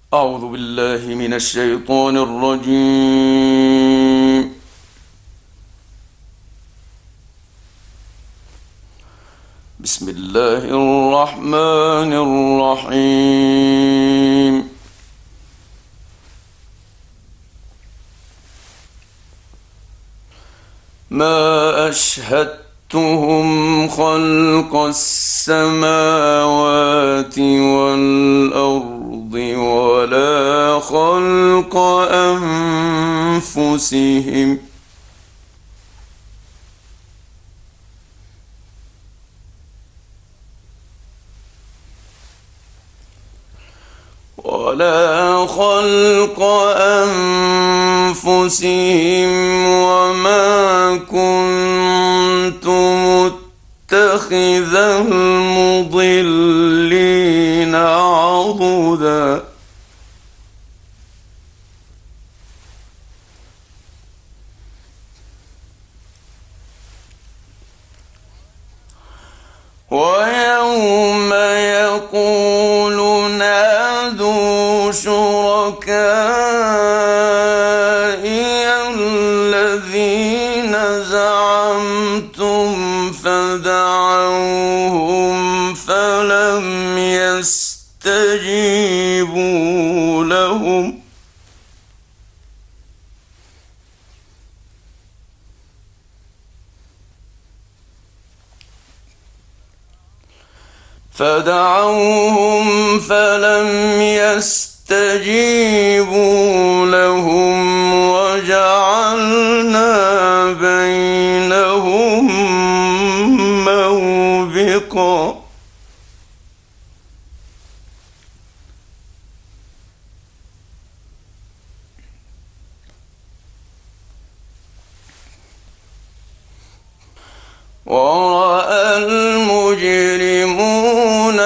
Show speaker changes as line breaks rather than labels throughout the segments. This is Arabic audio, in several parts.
أعوذ بالله من الشيطان الرجيم. بسم الله الرحمن الرحيم. ما أشهدتهم خلق السماوات والأرض ولا خلق أنفسهم وما كنت متخذ المضلين عضدا. ويوم يقول نادوا شركائي الذين زعمتم فدعوهم فلم يستجيبوا لهم وجعلنا بينهم موبقا. ورأى المجرمون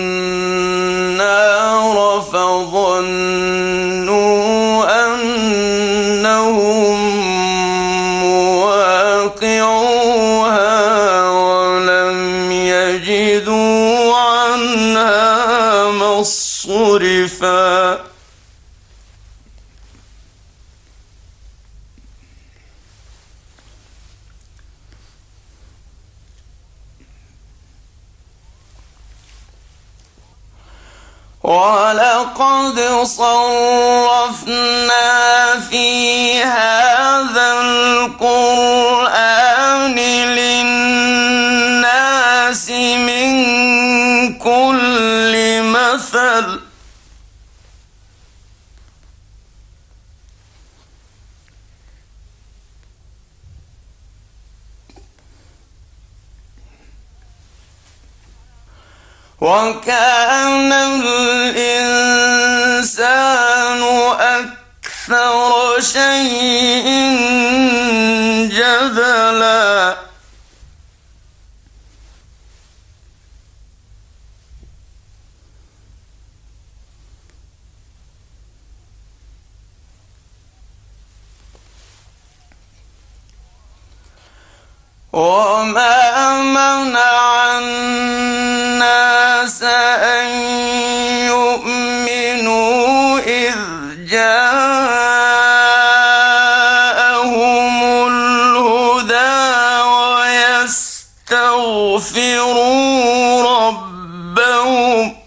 النار فظنوا أنهم مواقعوها ولم يجدوا عنها مصرفا. ولقد صرفنا في هذا القرآن للناس من كل مثل وكان الإنسان أكثر شيء جدلا. وما منع الناس أن يؤمنوا إذ جاءهم الهدى ويستغفروا ربهم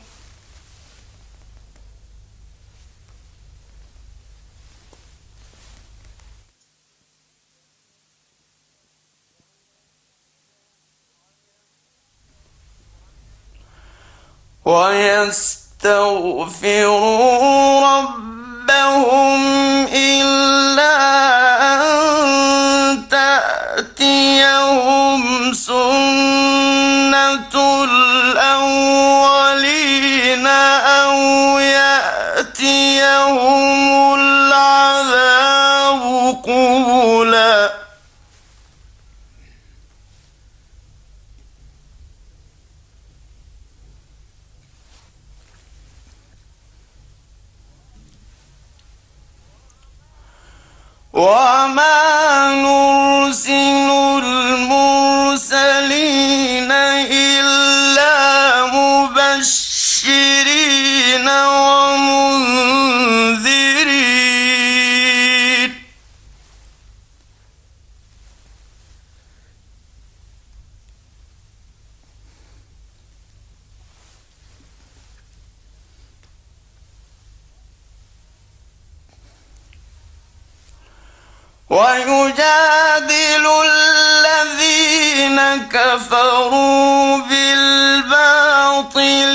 إلا أن تأتيهم سنة الأولين أو يأتيهم العذاب قبلا. وما نرسل المرسلين إلا مبشرين ومنذرين ويجادل الذين كفروا بالباطل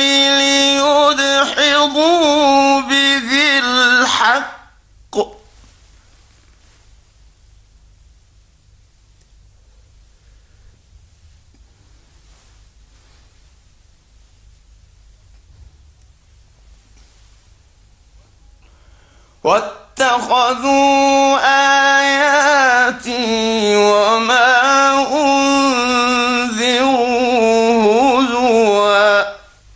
ليدحضوا به الحق واتخذوا آياتي وما أنذروا هزوا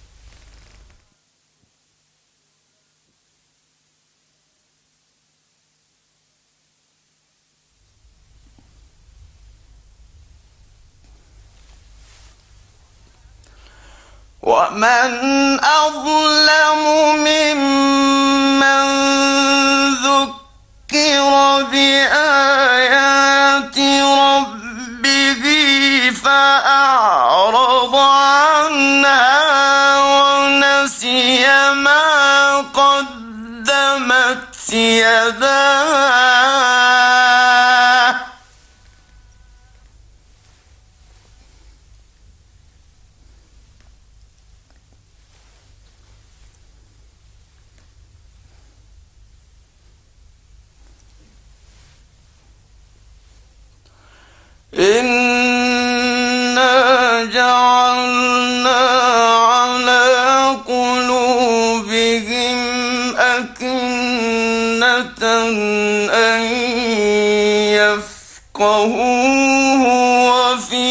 ومن أظلم ممن ذكر بآيات ربه فأعرض عنها ونسي ما قدمت يداه إنا جعلنا على قلوبهم أكنة أن يفقهوه وفي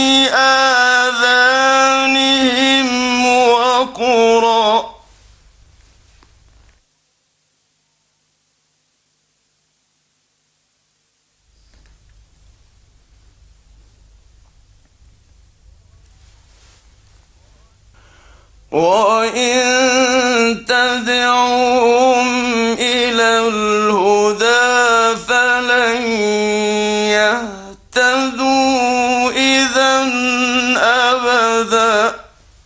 آذانهم وقرا وإن تدعوهم إلى الهدى فلن يهتدوا إذا أبدا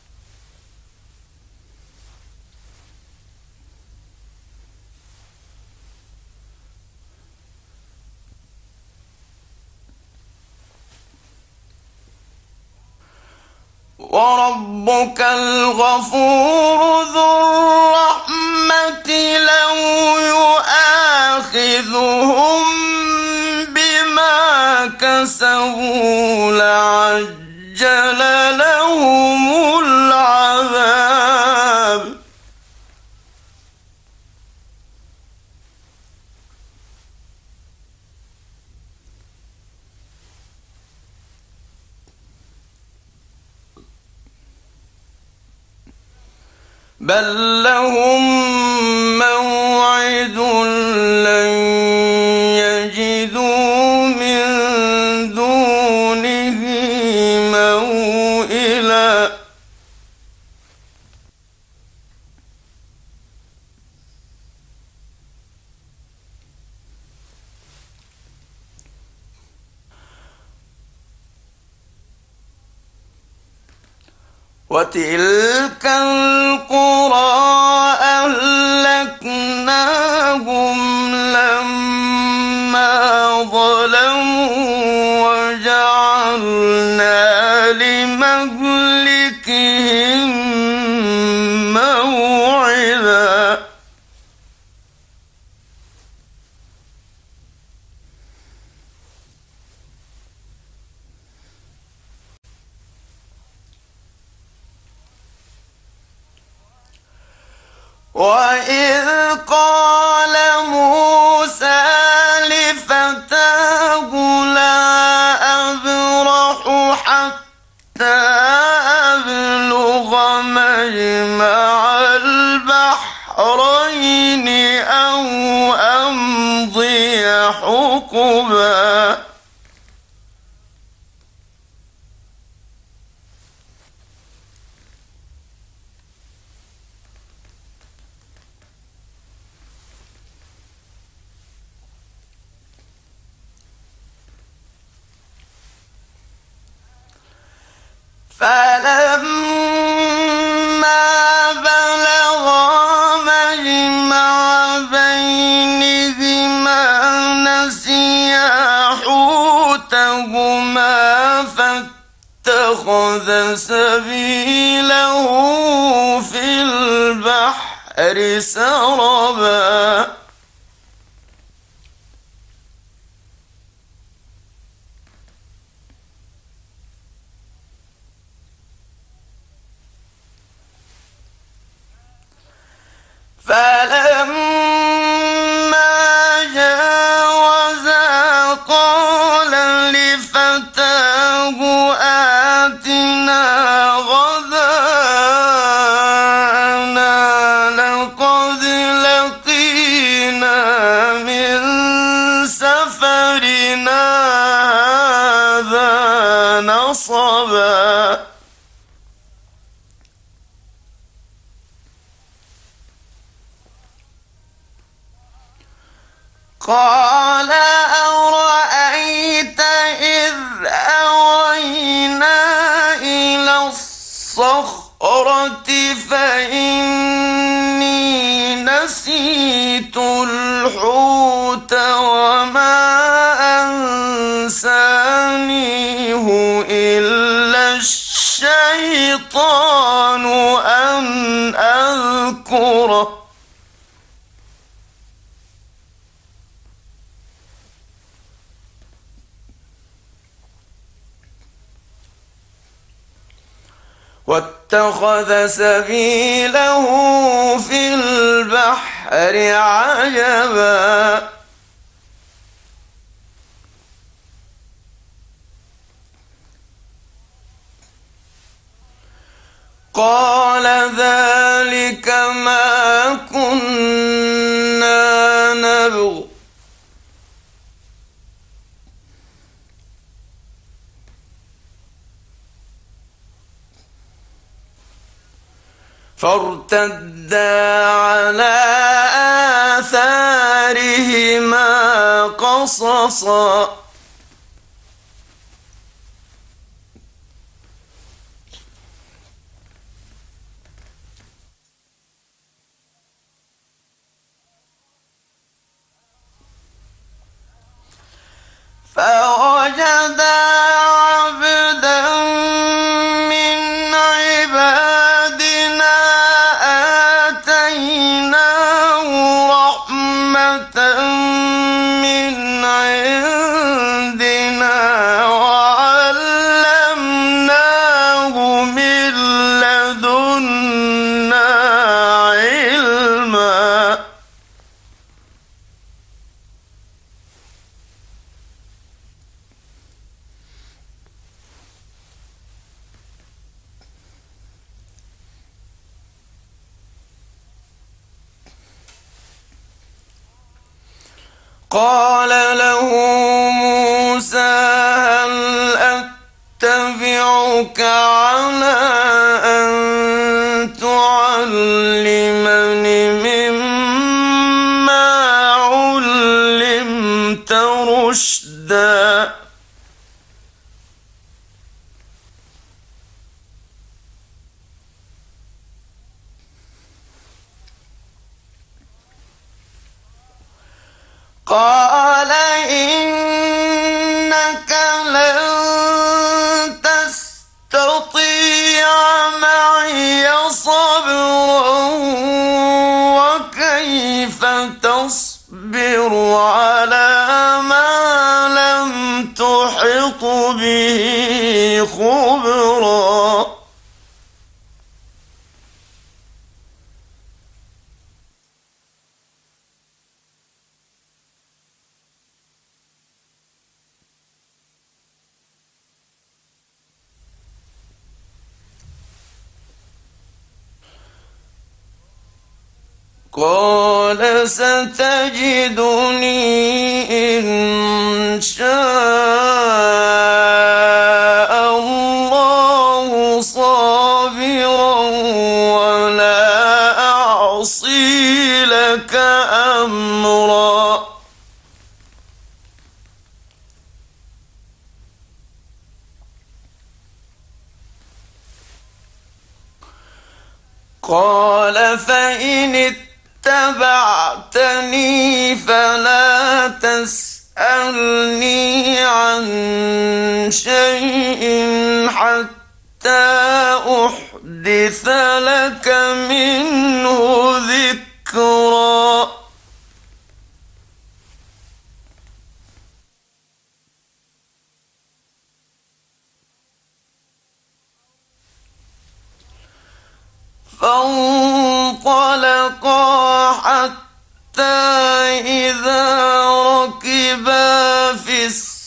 وربك الغفور ذو الرحمة لو يؤاخذهم بما كسبوا لعجل لهم العذاب بل لهم موعد لن يجدوا من دونه موئلا وتلك القرى أهلكناهم لما ظلموا وجعلنا لمهلكهم موعدا وإذ قال موسى لفتاه لا أبرح حتى أبلغ مجمع البحرين أو أمضي حقبا فلما بلغا مجمع بينهما نسيا واتخذ سبيله في البحر سربا فلما جاوزا قال لفتاه آتنا غداءنا لقد لقينا من سفرنا هذا نصبا قال أرأيت إذ أوينا إلى الصخرة فإني نسيت الحوت وما أنسانيه إلا الشيطان أن أذكره واتخذ سبيله في البحر عجبا قال ذلك ما كنا نبغ فارتدا على آثارهما قصصا فوجدا عبدا من عبادنا آتيناه رحمة من عندنا وعلمناه من لدنا علما قال له موسى هل أتبعك على أن تعلمني مما علمت رشدا قال إنك لن تستطيع معي صبرا وكيف تصبر على ما لم تحط به خبرا قال ستجدني إن شاء الله صابرا ولا أعصي لك أمرا قال فإن اتبعتني فلا تسألني عن شيء حتى أحدث لك منه ذكرا. فانطلقا حتى إذا ركبا في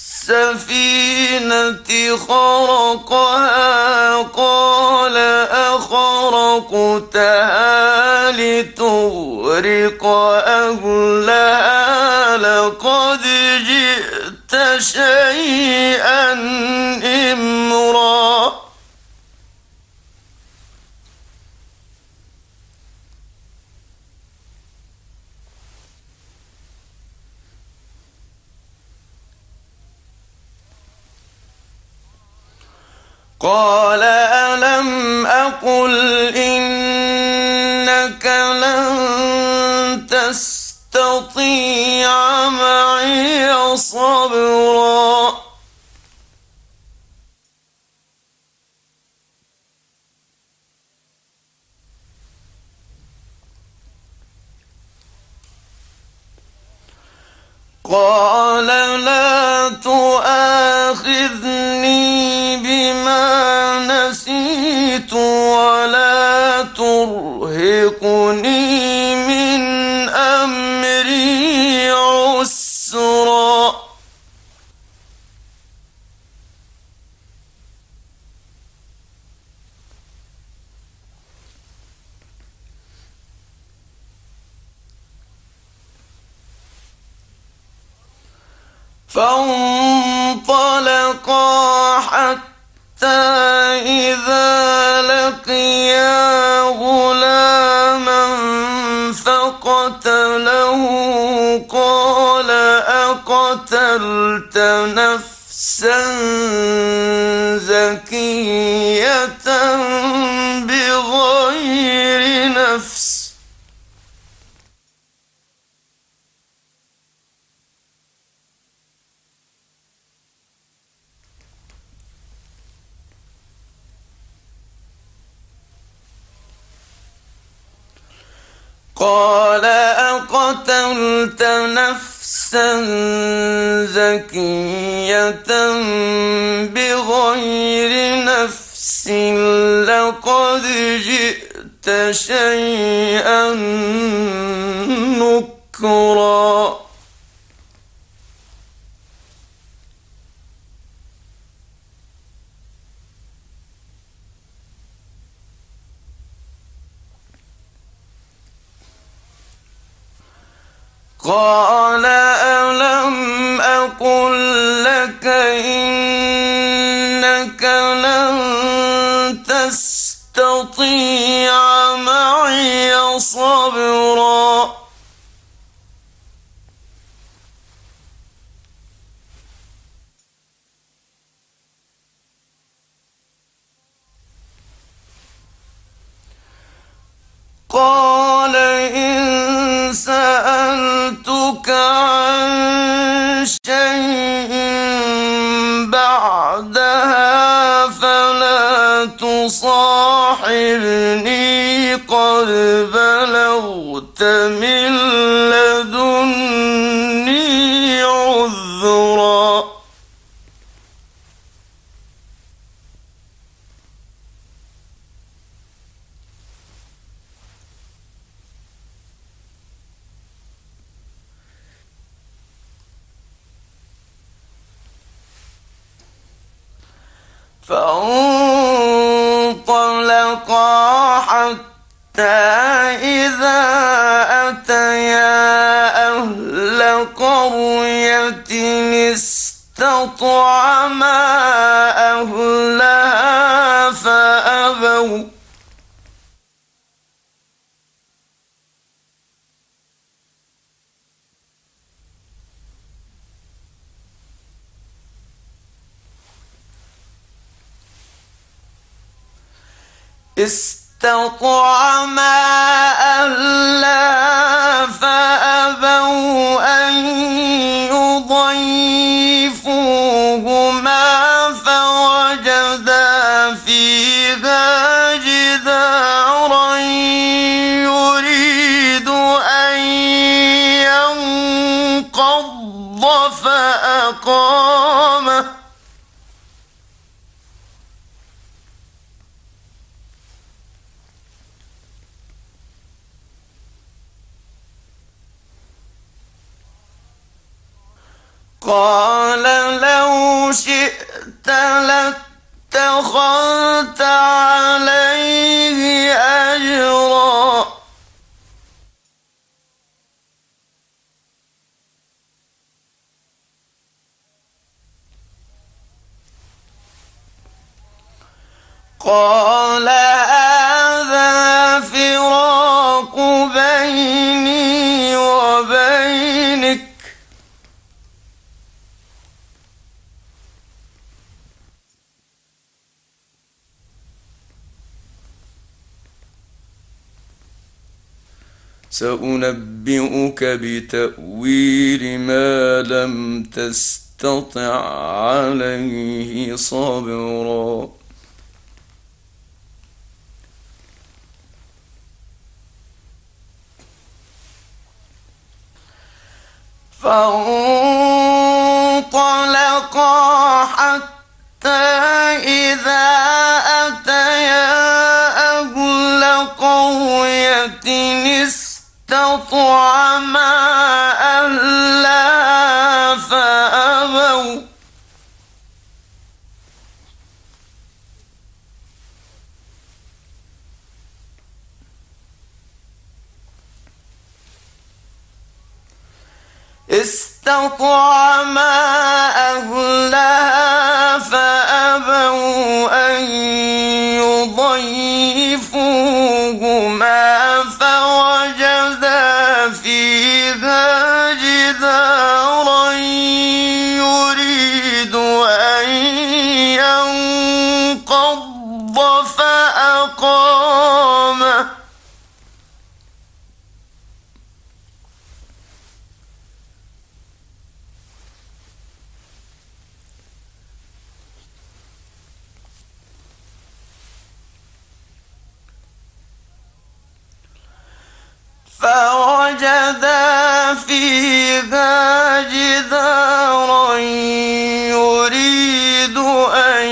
السفينة خرقها قال أخرقتها لتغرق أهلها لقد جئت شيئا إمرا. قال ألم أقل إنك لن تستطيع معي صبرا. قال لا تؤاخذني بما نسيت ولا ترهقني من أمري عسرا. فانطلقا حتى إذا لقيا غلاما فقتله قال أقتلت نفسا زكية بغير نفس قال أقتلت نفسا زكية بغير نفس لقد جئت شيئا نكرا. قال ألم أقل لك إنك لن تستطيع معي صبرا. قال إن سألتك عن شيء بعدها فلا تصاحبني قد بلغت من لدني عذرا. فانطلقا حتى إذا أتيا أهل قرية استطعما أهلها فأبوا أن يضيفوهما فوجدا فيها انقض فأقامه قال لو شئت لاتخذت عليه أجرا قال هذا فراق بيني وبينك سأنبئك بتأويل ما لم تستطع عليه صبرا فانطلقا حتى إذا أتيا أهل قرية استطعما أهلها فأبوا أن يضيفوهما فوجدا فيها جدارا يريد أن ينقض فأقامه فوجدا فيها جدارا يريد أن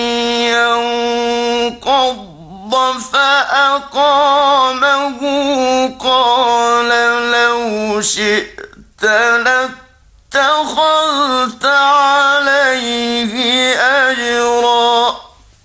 ينقض فأقامه قال لو شئت لاتخذت عليه أجرا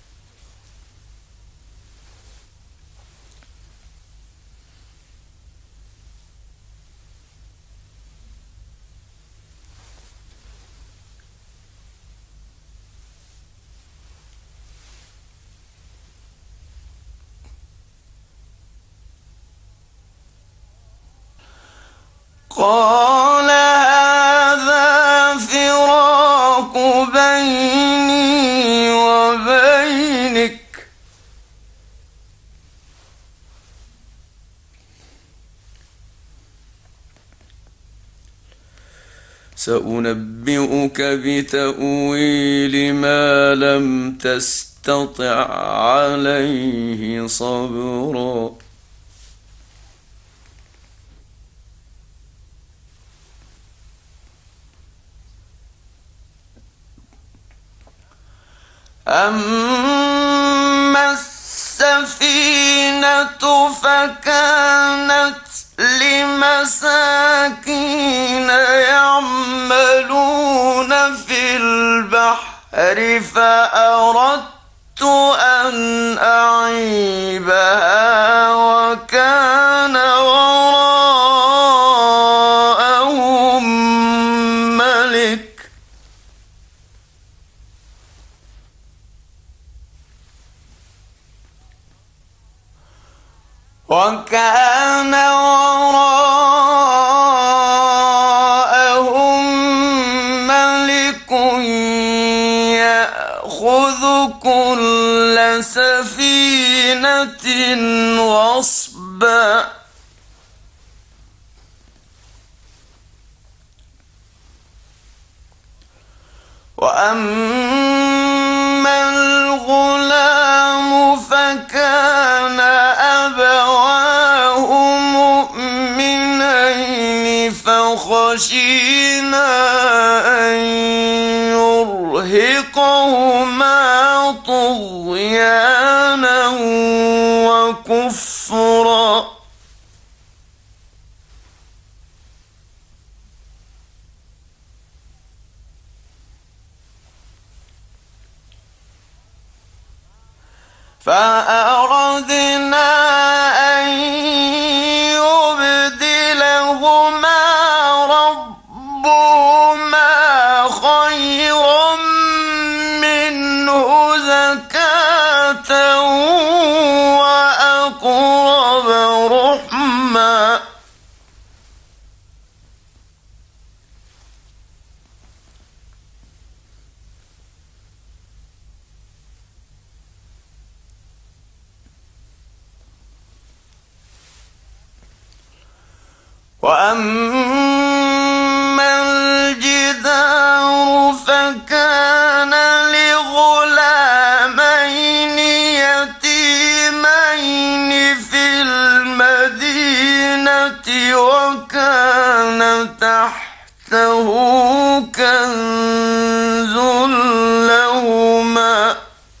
قال هذا فراق بيني وبينك سأنبئك بتأويل ما لم تستطع عليه صبرا أما السفينة فكانت لمساكين يعملون في البحر فأردت أن أعيبها وكان وراءهم ملك يأخذ كل سفينة غصبا وأما الغلام فكان أبواه مؤمنين فخشينا أن يرهقهما طغيانا وكفرا فأردنا أن يبدلهما ربهما خيرا منه زكاة وأقرب رحما وأما الجدار فكان لغلامين يتيمين في المدينة وكان تحته كنز لهما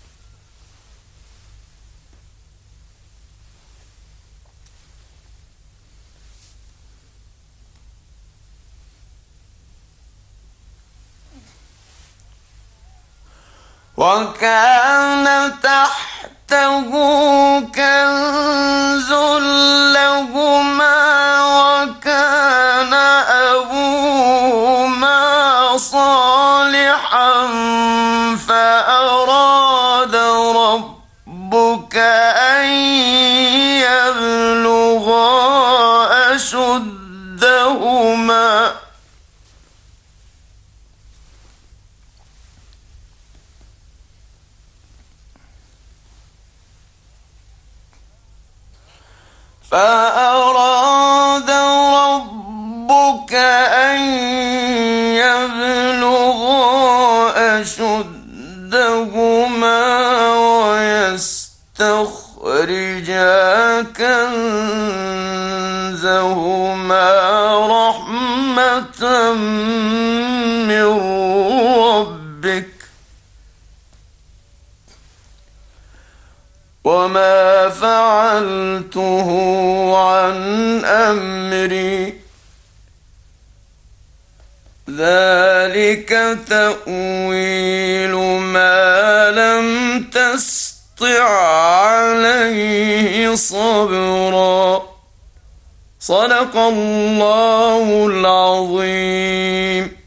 وكان أبوهما صالحا فأراد ربك أن يبلغا أشدهما ويستخرجا كنزهما رحمة من ربك وما فعلته عن أمري ذلك تأويل ما لم تسطع عليه صبرا صدق الله العظيم.